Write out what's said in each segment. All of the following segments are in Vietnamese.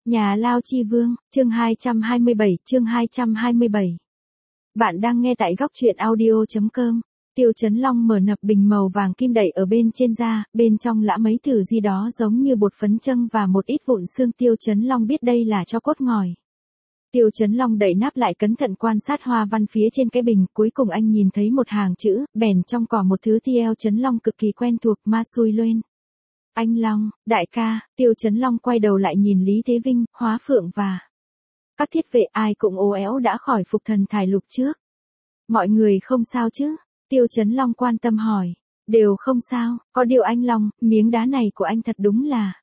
Nhà Lao Chi Vương, chương 227. Bạn đang nghe tại góc truyện audio.com. Tiêu Chấn Long mở nập bình màu vàng kim đậy ở bên trên da, bên trong lã mấy thứ gì đó giống như bột phấn châng và một ít vụn xương. Tiêu Chấn Long biết đây là cho cốt ngòi. Tiêu Chấn Long đậy nắp lại cẩn thận quan sát hoa văn phía trên cái bình, cuối cùng anh nhìn thấy một hàng chữ, bèn trong cỏ một thứ Tiêu Chấn Long cực kỳ quen thuộc, ma xui lên. Anh Long, đại ca. Tiêu Chấn Long quay đầu lại nhìn Lý Thế Vinh, Hóa Phượng và các thiết vệ, ai cũng ố éo đã khỏi phục thần thải lục trước. Mọi người không sao chứ? Tiêu Chấn Long quan tâm hỏi. Đều không sao, có điều anh Long, miếng đá này của anh thật đúng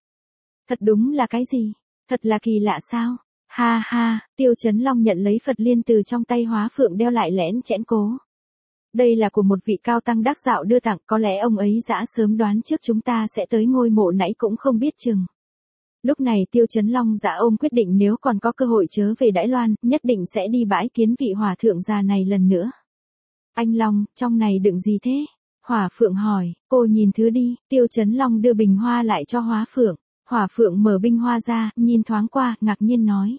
là cái gì? Thật là kỳ lạ sao? Ha ha. Tiêu Chấn Long nhận lấy Phật liên từ trong tay Hóa Phượng đeo lại lẽn chẽn cố. Đây là của một vị cao tăng đắc đạo đưa tặng, có lẽ ông ấy đã sớm đoán trước chúng ta sẽ tới ngôi mộ nãy cũng không biết chừng. Lúc này Tiêu Chấn Long dạ ôm quyết định nếu còn có cơ hội trở về Đãi Loan, nhất định sẽ đi bãi kiến vị hòa thượng già này lần nữa. Anh Long, trong này đựng gì thế? Hỏa Phượng hỏi. Cô nhìn thứ đi. Tiêu Chấn Long đưa bình hoa lại cho Hóa Phượng. Hỏa Phượng mở bình hoa ra, nhìn thoáng qua, ngạc nhiên nói.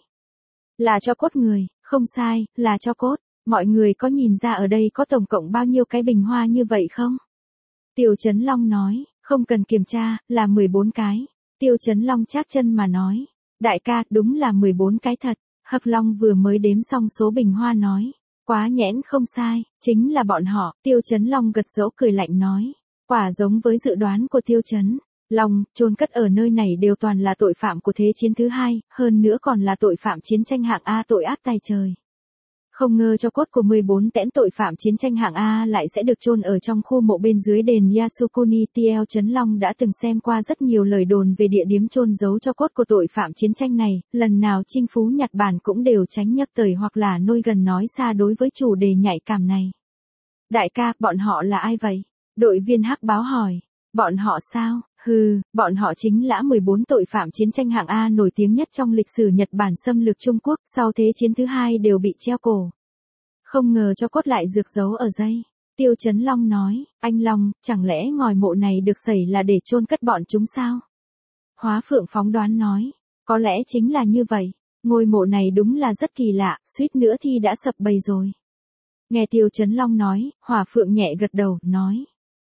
Là cho cốt người, không sai, là cho cốt. Mọi người có nhìn ra ở đây có tổng cộng bao nhiêu cái bình hoa như vậy không? Tiêu Chấn Long nói, không cần kiểm tra, là 14 cái. Tiêu Chấn Long chác chân mà nói, đại ca, đúng là 14 cái thật. Hập Long vừa mới đếm xong số bình hoa nói, quá nhẽn không sai, chính là bọn họ. Tiêu Chấn Long gật dỗ cười lạnh nói, quả giống với dự đoán của Tiêu Chấn Long, chôn cất ở nơi này đều toàn là tội phạm của Thế chiến thứ hai, hơn nữa còn là tội phạm chiến tranh hạng A, tội ác tày trời. Không ngờ cho cốt của 14 tẽn tội phạm chiến tranh hạng A lại sẽ được chôn ở trong khu mộ bên dưới đền Yasukuni. Tiêu Chấn Long đã từng xem qua rất nhiều lời đồn về địa điểm chôn giấu cho cốt của tội phạm chiến tranh này, lần nào chinh phú Nhật Bản cũng đều tránh nhắc tới hoặc là nôi gần nói xa đối với chủ đề nhạy cảm này. Đại ca, bọn họ là ai vậy? Đội viên Hắc Báo hỏi. Bọn họ sao? Bọn họ chính là 14 tội phạm chiến tranh hạng A nổi tiếng nhất trong lịch sử Nhật Bản xâm lược Trung Quốc, sau Thế chiến thứ hai đều bị treo cổ. Không ngờ cho cốt lại dược giấu ở đây. Tiêu Chấn Long nói, anh Long, chẳng lẽ ngòi mộ này được xảy là để chôn cất bọn chúng sao? Hóa Phượng phóng đoán nói, có lẽ chính là như vậy. Ngôi mộ này đúng là rất kỳ lạ, suýt nữa thì đã sập bầy rồi. Nghe Tiêu Chấn Long nói, Hỏa Phượng nhẹ gật đầu, nói.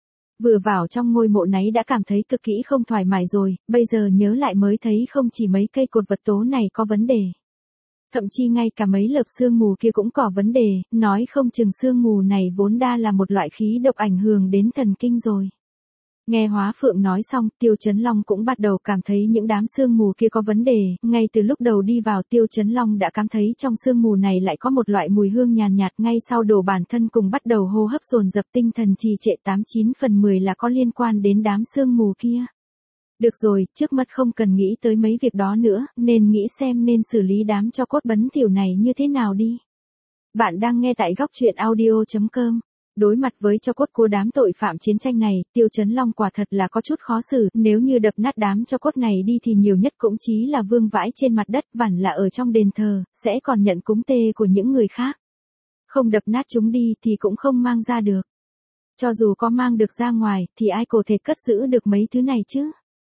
Vừa vào trong ngôi mộ nấy đã cảm thấy cực kỹ không thoải mái rồi, bây giờ nhớ lại mới thấy không chỉ mấy cây cột vật tố này có vấn đề. Thậm chí ngay cả mấy lớp sương mù kia cũng có vấn đề, nói không chừng sương mù này vốn đa là một loại khí độc ảnh hưởng đến thần kinh rồi. Nghe Hóa Phượng nói xong, Tiêu Chấn Long cũng bắt đầu cảm thấy những đám sương mù kia có vấn đề, ngay từ lúc đầu đi vào Tiêu Chấn Long đã cảm thấy trong sương mù này lại có một loại mùi hương nhàn nhạt, ngay sau đổ bản thân cùng bắt đầu hô hấp dồn dập, tinh thần trì trệ 89/10 là có liên quan đến đám sương mù kia. Được rồi, trước mắt không cần nghĩ tới mấy việc đó nữa, nên nghĩ xem nên xử lý đám cho cốt bấn tiểu này như thế nào đi. Bạn đang nghe tại góc truyện audio.com. Đối mặt với cho cốt của đám tội phạm chiến tranh này, Tiêu Chấn Long quả thật là có chút khó xử, nếu như đập nát đám cho cốt này đi thì nhiều nhất cũng chỉ là vương vãi trên mặt đất, vẳn là ở trong đền thờ, sẽ còn nhận cúng tê của những người khác. Không đập nát chúng đi thì cũng không mang ra được. Cho dù có mang được ra ngoài, thì ai có thể cất giữ được mấy thứ này chứ?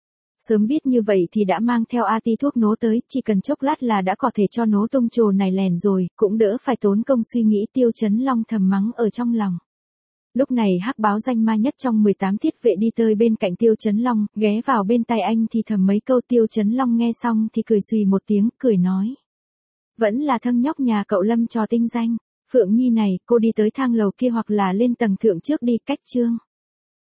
Sớm biết như vậy thì đã mang theo AT thuốc nổ tới, chỉ cần chốc lát là đã có thể cho nổ tung trồ này lèn rồi, cũng đỡ phải tốn công suy nghĩ. Tiêu Chấn Long thầm mắng ở trong lòng. Lúc này Hắc Báo danh ma nhất trong 18 thiết vệ đi tới bên cạnh Tiêu Chấn Long, ghé vào bên tai anh thì thầm mấy câu. Tiêu Chấn Long nghe xong thì cười xùy một tiếng, cười nói. Vẫn là thằng nhóc nhà cậu Lâm trò tinh danh. Phượng Nhi này, cô đi tới thang lầu kia hoặc là lên tầng thượng trước đi, cách chương.